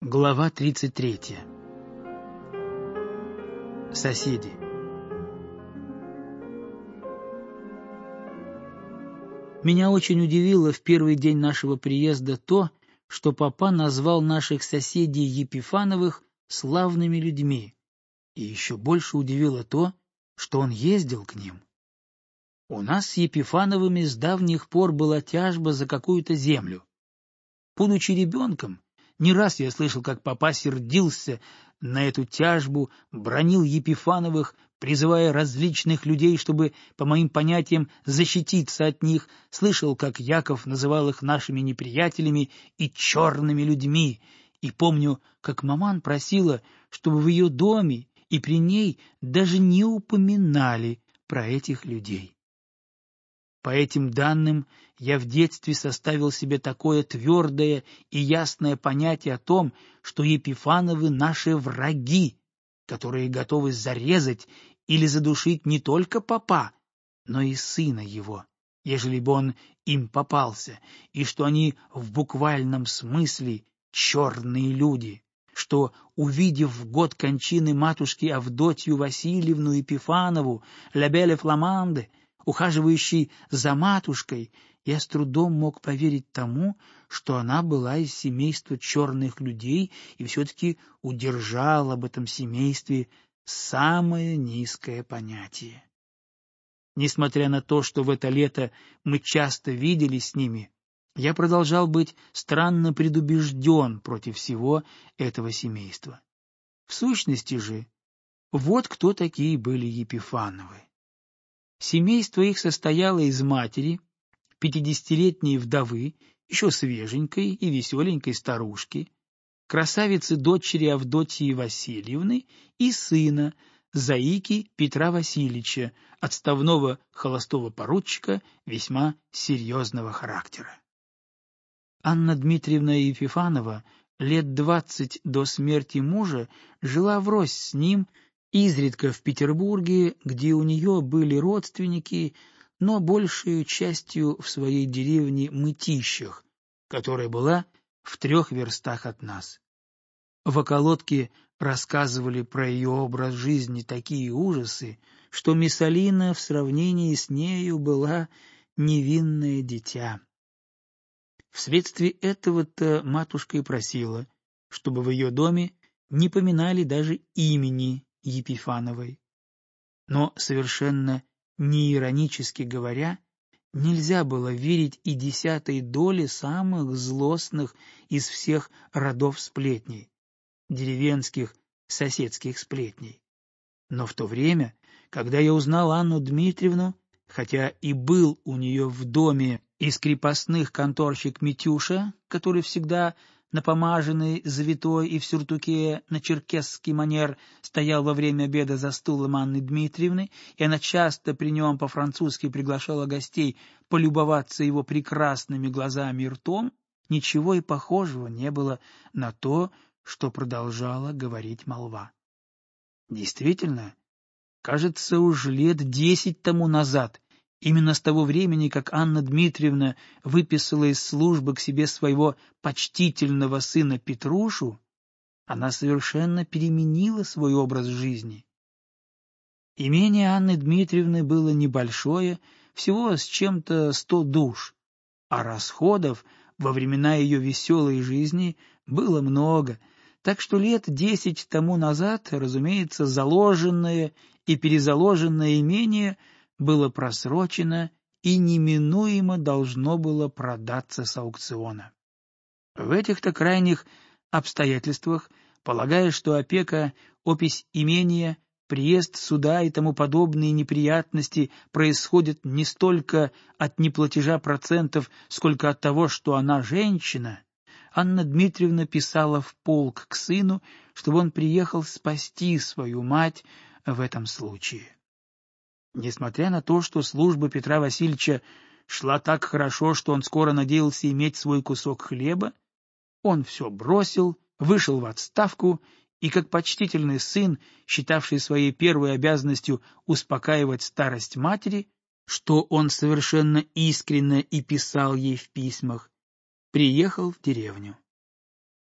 Глава 33. Соседи. Меня очень удивило в первый день нашего приезда то, что папа назвал наших соседей Епифановых славными людьми, и еще больше удивило то, что он ездил к ним. У нас с Епифановыми с давних пор была тяжба за какую-то землю. Будучи ребенком, не раз я слышал, как папа сердился на эту тяжбу, бранил Епифановых, призывая различных людей, чтобы, по моим понятиям, защититься от них, слышал, как Яков называл их нашими неприятелями и черными людьми, и помню, как маман просила, чтобы в ее доме и при ней даже не упоминали про этих людей. По этим данным я в детстве составил себе такое твердое и ясное понятие о том, что Епифановы — наши враги, которые готовы зарезать или задушить не только папа, но и сына его, ежели бы он им попался, и что они в буквальном смысле черные люди, что, увидев в год кончины матушки Авдотью Васильевну Епифанову, «la belle flamande», ухаживающей за матушкой, я с трудом мог поверить тому, что она была из семейства черных людей и все-таки удержала об этом семействе самое низкое понятие. Несмотря на то, что в это лето мы часто виделись с ними, я продолжал быть странно предубежден против всего этого семейства. В сущности же, вот кто такие были Епифановы. Семейство их состояло из матери, 50-летней вдовы, еще свеженькой и веселенькой старушки, красавицы-дочери Авдотьи Васильевны и сына, заики Петра Васильевича, отставного холостого поручика весьма серьезного характера. Анна Дмитриевна Епифанова лет 20 до смерти мужа жила врозь с ним, изредка в Петербурге, где у нее были родственники, но большей частью в своей деревне Мытищах, которая была в 3 верстах от нас. В околотке рассказывали про ее образ жизни такие ужасы, что Миссалина в сравнении с нею была невинное дитя. Вследствие этого-то матушка и просила, чтобы в ее доме не поминали даже имени Епифановой. Но совершенно неиронически говоря, нельзя было верить и 10-й доли самых злостных из всех родов сплетней, деревенских соседских сплетней. Но в то время, когда я узнал Анну Дмитриевну, хотя и был у нее в доме из крепостных конторщик Митюша, который всегда напомаженный, завитой и в сюртуке на черкесский манер стоял во время обеда за стулом Анны Дмитриевны, и она часто при нем по-французски приглашала гостей полюбоваться его прекрасными глазами и ртом, ничего и похожего не было на то, что продолжала говорить молва. Действительно, кажется, уж лет 10 тому назад, именно с того времени, как Анна Дмитриевна выписала из службы к себе своего почтительного сына Петрушу, она совершенно переменила свой образ жизни. Имение Анны Дмитриевны было небольшое, всего с чем-то 100 душ, а расходов во времена ее веселой жизни было много, так что лет 10 тому назад, разумеется, заложенное и перезаложенное имение было просрочено и неминуемо должно было продаться с аукциона. В этих-то крайних обстоятельствах, полагая, что опека, опись имения, приезд суда и тому подобные неприятности происходят не столько от неплатежа процентов, сколько от того, что она женщина, Анна Дмитриевна писала в полк к сыну, чтобы он приехал спасти свою мать в этом случае. Несмотря на то, что служба Петра Васильевича шла так хорошо, что он скоро надеялся иметь свой кусок хлеба, он все бросил, вышел в отставку и, как почтительный сын, считавший своей первой обязанностью успокаивать старость матери, что он совершенно искренне и писал ей в письмах, приехал в деревню.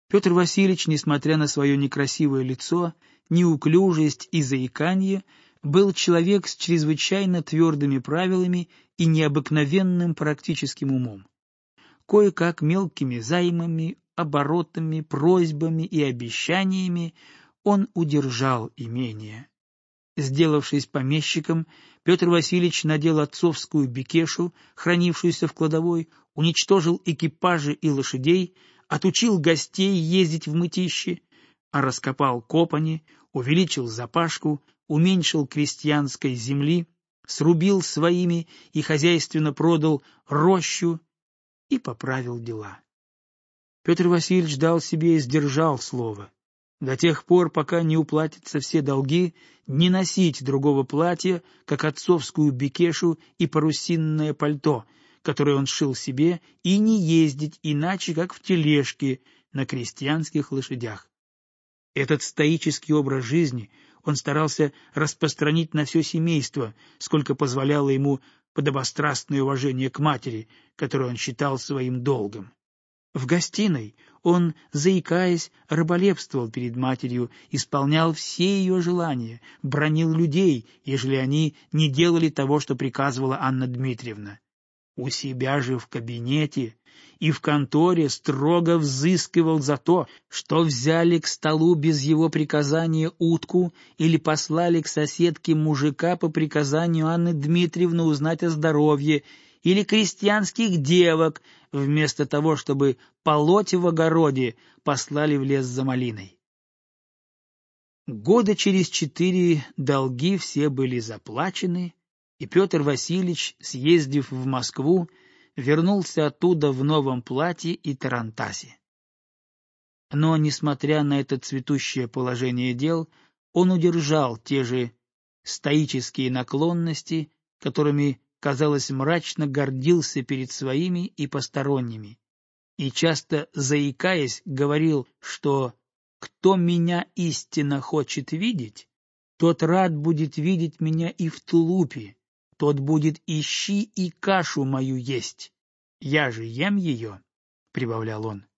Петр Васильевич, несмотря на свое некрасивое лицо, неуклюжесть и заиканье, был человек с чрезвычайно твердыми правилами и необыкновенным практическим умом. Кое-как мелкими займами, оборотами, просьбами и обещаниями он удержал имение. Сделавшись помещиком, Петр Васильевич надел отцовскую бекешу, хранившуюся в кладовой, уничтожил экипажи и лошадей, отучил гостей ездить в мытищи, а раскопал копани, увеличил запашку, уменьшил крестьянской земли, срубил своими и хозяйственно продал рощу и поправил дела. Петр Васильевич дал себе и сдержал слово. До тех пор, пока не уплатятся все долги, не носить другого платья, как отцовскую бекешу и парусинное пальто, которое он сшил себе, и не ездить иначе, как в тележке на крестьянских лошадях. Этот стоический образ жизни он старался распространить на все семейство, сколько позволяло ему подобострастное уважение к матери, которое он считал своим долгом. В гостиной он, заикаясь, раболепствовал перед матерью, исполнял все ее желания, бранил людей, ежели они не делали того, что приказывала Анна Дмитриевна. У себя же в кабинете и в конторе строго взыскивал за то, что взяли к столу без его приказания утку или послали к соседке мужика по приказанию Анны Дмитриевны узнать о здоровье, или крестьянских девок, вместо того, чтобы полоть в огороде, послали в лес за малиной. Года через 4 долги все были заплачены, и Петр Васильевич, съездив в Москву, вернулся оттуда в новом платье и тарантасе. Но, несмотря на это цветущее положение дел, он удержал те же стоические наклонности, которыми, казалось, мрачно гордился перед своими и посторонними, и, часто заикаясь, говорил, что «кто меня истинно хочет видеть, тот рад будет видеть меня и в тулупе, тот будет и щи, и кашу мою есть. Я же ем ее», — прибавлял он.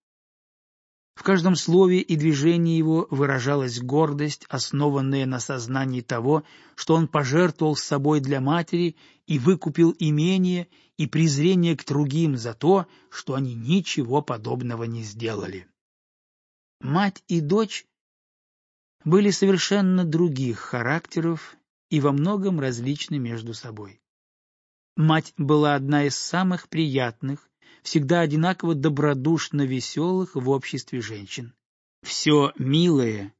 В каждом слове и движении его выражалась гордость, основанная на сознании того, что он пожертвовал собой для матери и выкупил имение, и презрение к другим за то, что они ничего подобного не сделали. Мать и дочь были совершенно других характеров и во многом различны между собой. Мать была одна из самых приятных, всегда одинаково добродушно веселых в обществе женщин. Все милое,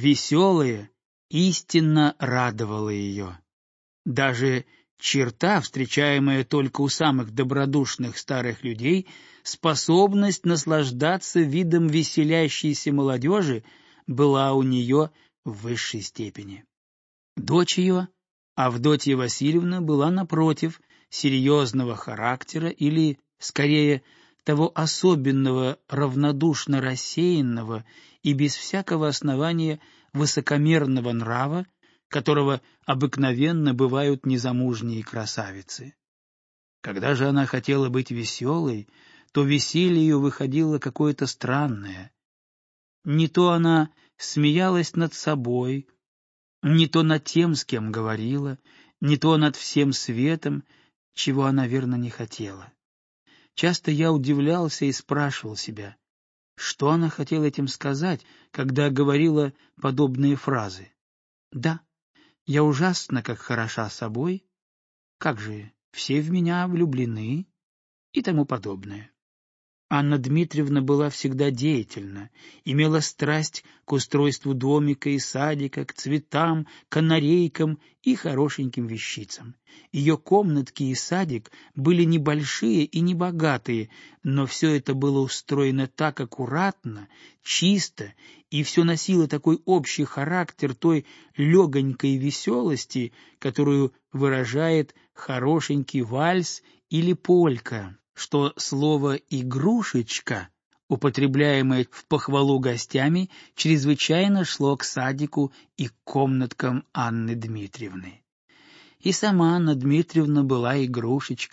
веселое истинно радовало ее. Даже черта, встречаемая только у самых добродушных старых людей, способность наслаждаться видом веселящейся молодежи, была у нее в высшей степени. Дочь ее, Авдотья Васильевна, была, напротив, серьезного характера или, скорее, того особенного равнодушно рассеянного и без всякого основания высокомерного нрава, которого обыкновенно бывают незамужние красавицы. Когда же она хотела быть веселой, то веселье ее выходило какое-то странное. Не то она смеялась над собой, не то над тем, с кем говорила, не то над всем светом, чего она, верно, не хотела. Часто я удивлялся и спрашивал себя, что она хотела этим сказать, когда говорила подобные фразы. «Да, я ужасно как хороша собой, как же, все в меня влюблены» и тому подобное. Анна Дмитриевна была всегда деятельна, имела страсть к устройству домика и садика, к цветам, канарейкам и хорошеньким вещицам. Ее комнатки и садик были небольшие и небогатые, но все это было устроено так аккуратно, чисто, и все носило такой общий характер той легонькой веселости, которую выражает хорошенький вальс или полька, что слово «игрушечка», употребляемое в похвалу гостями, чрезвычайно шло к садику и к комнаткам Анны Дмитриевны. И сама Анна Дмитриевна была игрушечка,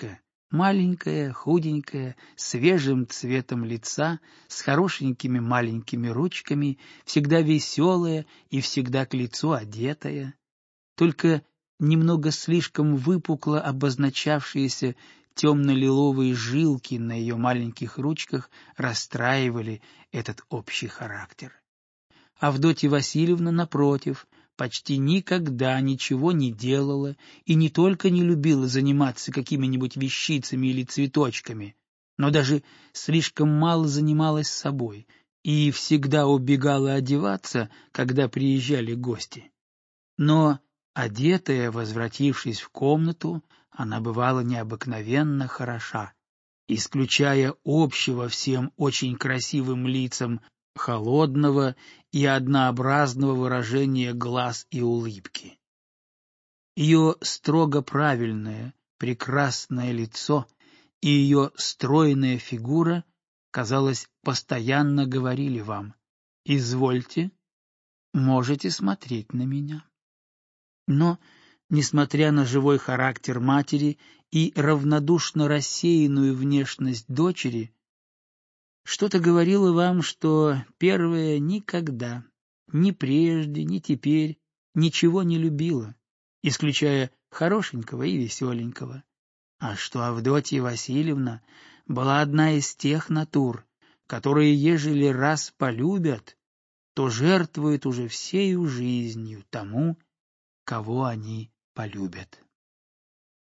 Маленькая, худенькая, свежим цветом лица, с хорошенькими маленькими ручками, всегда веселая и всегда к лицу одетая. Только немного слишком выпукло обозначавшиеся темно-лиловые жилки на ее маленьких ручках расстраивали этот общий характер. Авдотья Васильевна, напротив, почти никогда ничего не делала и не только не любила заниматься какими-нибудь вещицами или цветочками, но даже слишком мало занималась собой и всегда убегала одеваться, когда приезжали гости. Но, одетая, возвратившись в комнату, она бывала необыкновенно хороша, исключая общего всем очень красивым лицам холодного и однообразного выражения глаз и улыбки. Ее строго правильное, прекрасное лицо и ее стройная фигура, казалось, постоянно говорили вам: «Извольте, можете смотреть на меня». Но, несмотря на живой характер матери и равнодушно рассеянную внешность дочери, что-то говорило вам, что первая никогда, ни прежде, ни теперь, ничего не любила, исключая хорошенького и веселенького, а что Авдотья Васильевна была одна из тех натур, которые, ежели раз полюбят, то жертвуют уже всею жизнью тому, кого они полюбят.